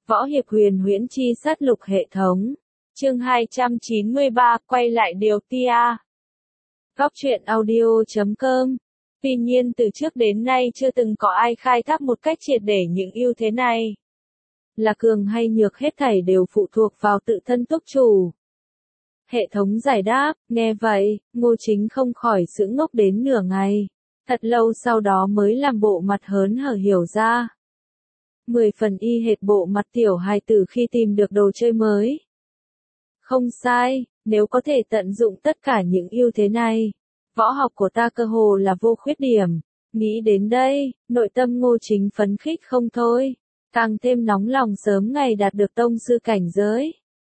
Võ hiệp huyền huyễn chi sát lục hệ thống. Chương 293, quay lại điều tia. Góc truyện audio.com. Tuy nhiên từ trước đến nay chưa từng có ai khai thác một cách triệt để những ưu thế này. Là cường hay nhược hết thảy đều phụ thuộc vào tự thân túc chủ. Hệ thống giải đáp, nghe vậy, Ngô Chính không khỏi sững ngốc đến nửa ngày. Thật lâu sau đó mới làm bộ mặt hớn hở hiểu ra. 10 phần y hệt bộ mặt tiểu hài tử khi tìm được đồ chơi mới. Không sai, nếu có thể tận dụng tất cả những ưu thế này, võ học của ta cơ hồ là vô khuyết điểm. Nghĩ đến đây, nội tâm Ngô Chính phấn khích không thôi, càng thêm nóng lòng sớm ngày đạt được tông sư cảnh giới.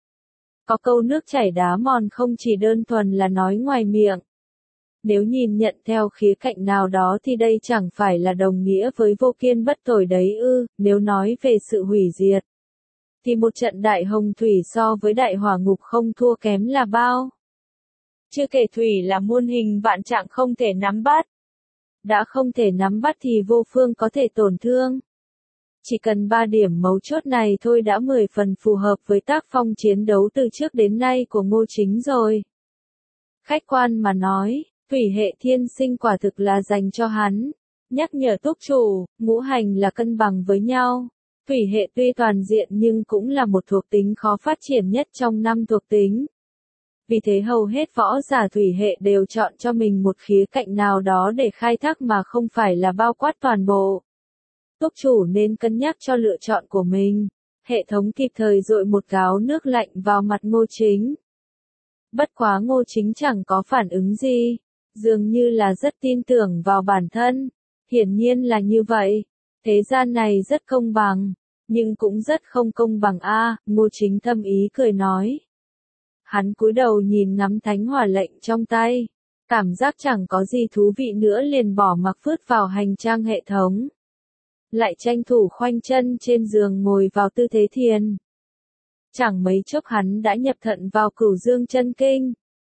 Có câu nước chảy đá mòn không chỉ đơn thuần là nói ngoài miệng. Nếu nhìn nhận theo khía cạnh nào đó thì đây chẳng phải là đồng nghĩa với vô kiên bất tồi đấy ư, nếu nói về sự hủy diệt. Thì một trận đại hồng thủy so với đại hỏa ngục không thua kém là bao. Chưa kể thủy là muôn hình vạn trạng không thể nắm bắt. Đã không thể nắm bắt thì vô phương có thể tổn thương. Chỉ cần 3 điểm mấu chốt này thôi đã 10 phần phù hợp với tác phong chiến đấu từ trước đến nay của Ngô Chính rồi. Khách quan mà nói, thủy hệ thiên sinh quả thực là dành cho hắn. Nhắc nhở túc chủ, ngũ hành là cân bằng với nhau. Thủy hệ tuy toàn diện nhưng cũng là một thuộc tính khó phát triển nhất trong 5 thuộc tính. Vì thế hầu hết võ giả thủy hệ đều chọn cho mình một khía cạnh nào đó để khai thác mà không phải là bao quát toàn bộ. Túc chủ nên cân nhắc cho lựa chọn của mình. Hệ thống kịp thời dội một gáo nước lạnh vào mặt Ngô Chính. Bất quá Ngô Chính chẳng có phản ứng gì, dường như là rất tin tưởng vào bản thân. Hiển nhiên là như vậy. Thế gian này rất công bằng, nhưng cũng rất không công bằng a. Ngô Chính thâm ý cười nói. Hắn cúi đầu nhìn ngắm thánh hỏa lệnh trong tay, cảm giác chẳng có gì thú vị nữa liền bỏ mặc phướt vào hành trang hệ thống. Lại tranh thủ khoanh chân trên giường ngồi vào tư thế thiền. Chẳng mấy chốc hắn đã nhập thận vào Cửu Dương chân kinh.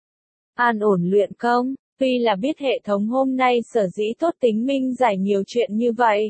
An ổn luyện công, tuy là biết hệ thống hôm nay sở dĩ tốt tính minh giải nhiều chuyện như vậy.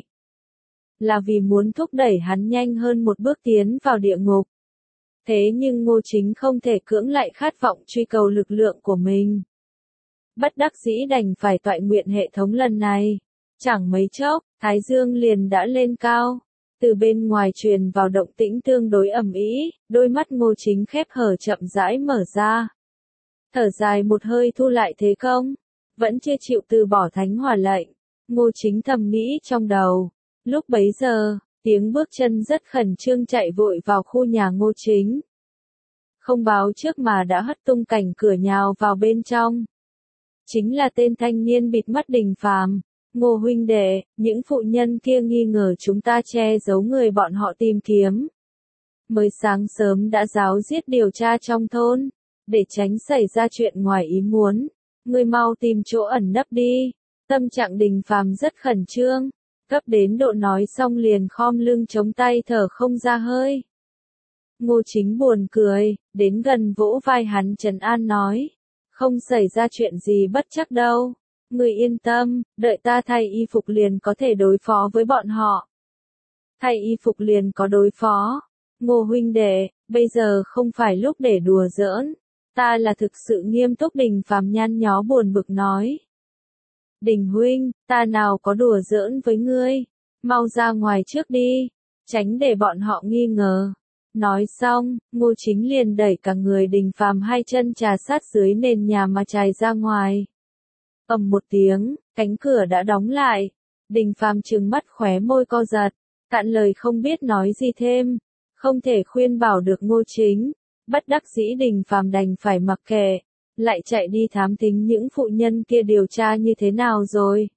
Là vì muốn thúc đẩy hắn nhanh hơn một bước tiến vào địa ngục. Thế nhưng Ngô Chính không thể cưỡng lại khát vọng truy cầu lực lượng của mình. Bất đắc dĩ đành phải toại nguyện hệ thống lần này. Chẳng mấy chốc, Thái Dương liền đã lên cao. Từ bên ngoài truyền vào động tĩnh tương đối ầm ĩ, đôi mắt Ngô Chính khép hở chậm rãi mở ra. Thở dài một hơi thu lại thế công. Vẫn chưa chịu từ bỏ thánh hỏa lệnh. Ngô Chính thầm nghĩ trong đầu. Lúc bấy giờ, tiếng bước chân rất khẩn trương chạy vội vào khu nhà Ngô Chính. Không báo trước mà đã hất tung cảnh cửa nhào vào bên trong. Chính là tên thanh niên bịt mắt Đình Phàm. Ngô huynh đệ, những phụ nhân kia nghi ngờ chúng ta che giấu người bọn họ tìm kiếm. Mới sáng sớm đã ráo riết điều tra trong thôn, để tránh xảy ra chuyện ngoài ý muốn. Ngươi mau tìm chỗ ẩn nấp đi. Tâm trạng Đình Phàm rất khẩn trương, gấp đến độ nói xong liền khom lưng chống tay thở không ra hơi. Ngô Chính buồn cười, đến gần vỗ vai hắn trấn an nói. Không xảy ra chuyện gì bất trắc đâu. Ngươi yên tâm, đợi ta thay y phục liền có thể đối phó với bọn họ. Thay y phục liền có đối phó. Ngô huynh đệ, bây giờ không phải lúc để đùa giỡn. Ta là thực sự nghiêm túc. Đình Phàm nhăn nhó buồn bực nói. Đình huynh, ta nào có đùa giỡn với ngươi. Mau ra ngoài trước đi, tránh để bọn họ nghi ngờ. Nói xong, Ngô Chính liền đẩy cả người Đình Phàm hai chân trà sát dưới nền nhà mà trải ra ngoài. Ầm một tiếng, cánh cửa đã đóng lại. Đình Phàm trừng mắt khóe môi co giật, cạn lời không biết nói gì thêm. Không thể khuyên bảo được Ngô Chính. Bất đắc dĩ Đình Phàm đành phải mặc kệ. Lại chạy đi thám thính những phụ nhân kia điều tra như thế nào rồi.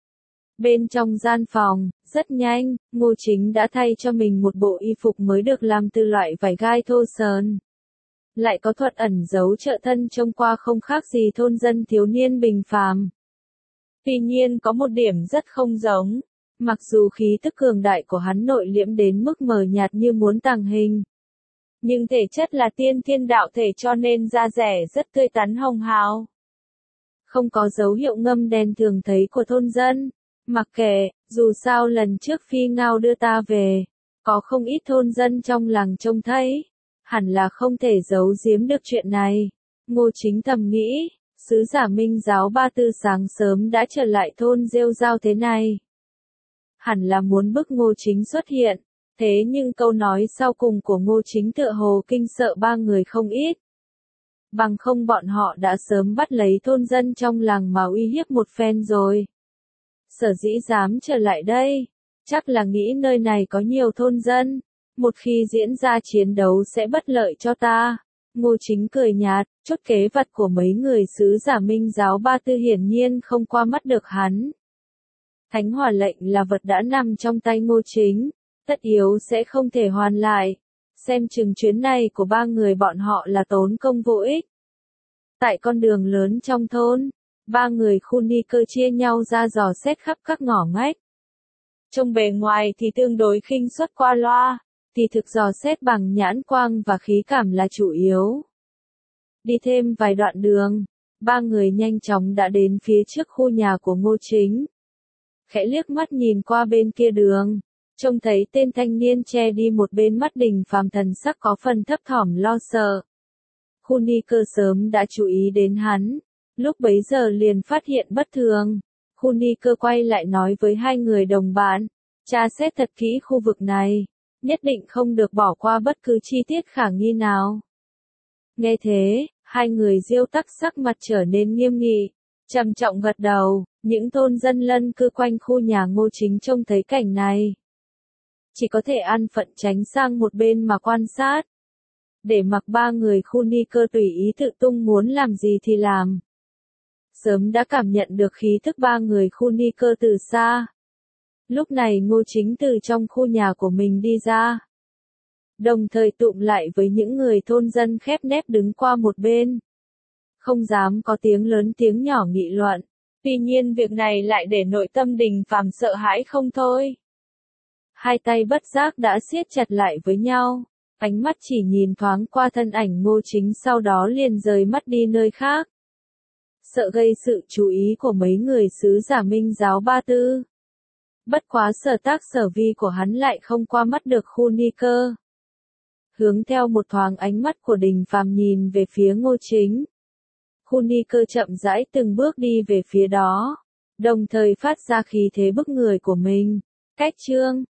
Bên trong gian phòng, rất nhanh, Ngô Chính đã thay cho mình một bộ y phục mới được làm từ loại vải gai thô sờn. Lại có thuật ẩn giấu trợ thân trông qua không khác gì thôn dân thiếu niên bình phàm. Tuy nhiên có một điểm rất không giống. Mặc dù khí tức cường đại của hắn nội liễm đến mức mờ nhạt như muốn tàng hình. Nhưng thể chất là tiên thiên đạo thể cho nên da rẻ rất tươi tắn hồng hào. Không có dấu hiệu ngâm đen thường thấy của thôn dân. Mặc kệ, dù sao lần trước Phi Ngao đưa ta về, Có không ít thôn dân trong làng trông thấy, hẳn là không thể giấu giếm được chuyện này. Ngô Chính thầm nghĩ, sứ giả Minh giáo Ba Tư sáng sớm đã trở lại thôn rêu rao thế này. Hẳn là muốn bức Ngô Chính xuất hiện, thế nhưng câu nói sau cùng của Ngô Chính tựa hồ kinh sợ ba người không ít. Bằng không bọn họ đã sớm bắt lấy thôn dân trong làng mà uy hiếp một phen rồi. Sở dĩ dám trở lại đây, chắc là nghĩ nơi này có nhiều thôn dân, một khi diễn ra chiến đấu sẽ bất lợi cho ta. Ngô Chính cười nhạt, chốt kế vật của mấy người sứ giả Minh giáo Ba Tư hiển nhiên không qua mắt được hắn. Thánh hỏa lệnh là vật đã nằm trong tay Ngô Chính, tất yếu sẽ không thể hoàn lại. Xem chừng chuyến này của ba người bọn họ là tốn công vô ích. Tại con đường lớn trong thôn, ba người khu ni cơ chia nhau ra dò xét khắp các ngõ ngách. Trông bề ngoài thì tương đối khinh suất qua loa, thì thực dò xét bằng nhãn quang và khí cảm là chủ yếu. Đi thêm vài đoạn đường, ba người nhanh chóng đã đến phía trước khu nhà của Ngô Chính. Khẽ liếc mắt nhìn qua bên kia đường, trông thấy tên thanh niên che đi một bên mắt Đình Phàm thần sắc có phần thấp thỏm lo sợ. Khu ni cơ sớm đã chú ý đến hắn, lúc bấy giờ liền phát hiện bất thường. Khu ni cơ quay lại nói với hai người đồng bạn, tra xét thật kỹ khu vực này, nhất định không được bỏ qua bất cứ chi tiết khả nghi nào. Nghe thế, hai người Diêu Tắc sắc mặt trở nên nghiêm nghị, trầm trọng gật đầu. Những thôn dân lân cư quanh khu nhà Ngô Chính trông thấy cảnh này, chỉ có thể an phận tránh sang một bên mà quan sát, để mặc ba người khu ni cơ tùy ý tự tung muốn làm gì thì làm. Sớm đã cảm nhận được khí thức ba người khu ni cơ từ xa. Lúc này Ngô Chính từ trong khu nhà của mình đi ra, đồng thời tụm lại với những người thôn dân khép nép đứng qua một bên, không dám có tiếng lớn tiếng nhỏ nghị luận. Tuy nhiên việc này lại để nội tâm Đình Phàm sợ hãi không thôi. Hai tay bất giác đã siết chặt lại với nhau, ánh mắt chỉ nhìn thoáng qua thân ảnh Ngô Chính sau đó liền rời mắt đi nơi khác. Sợ gây sự chú ý của mấy người sứ giả Minh giáo Ba Tư. Bất quá sở tác sở vi của hắn lại không qua mắt được khu ni cơ. Hướng theo một thoáng ánh mắt của Đình Phàm nhìn về phía Ngô Chính. Khu ni cơ chậm rãi từng bước đi về phía đó, đồng thời phát ra khí thế bức người của mình. Cách chương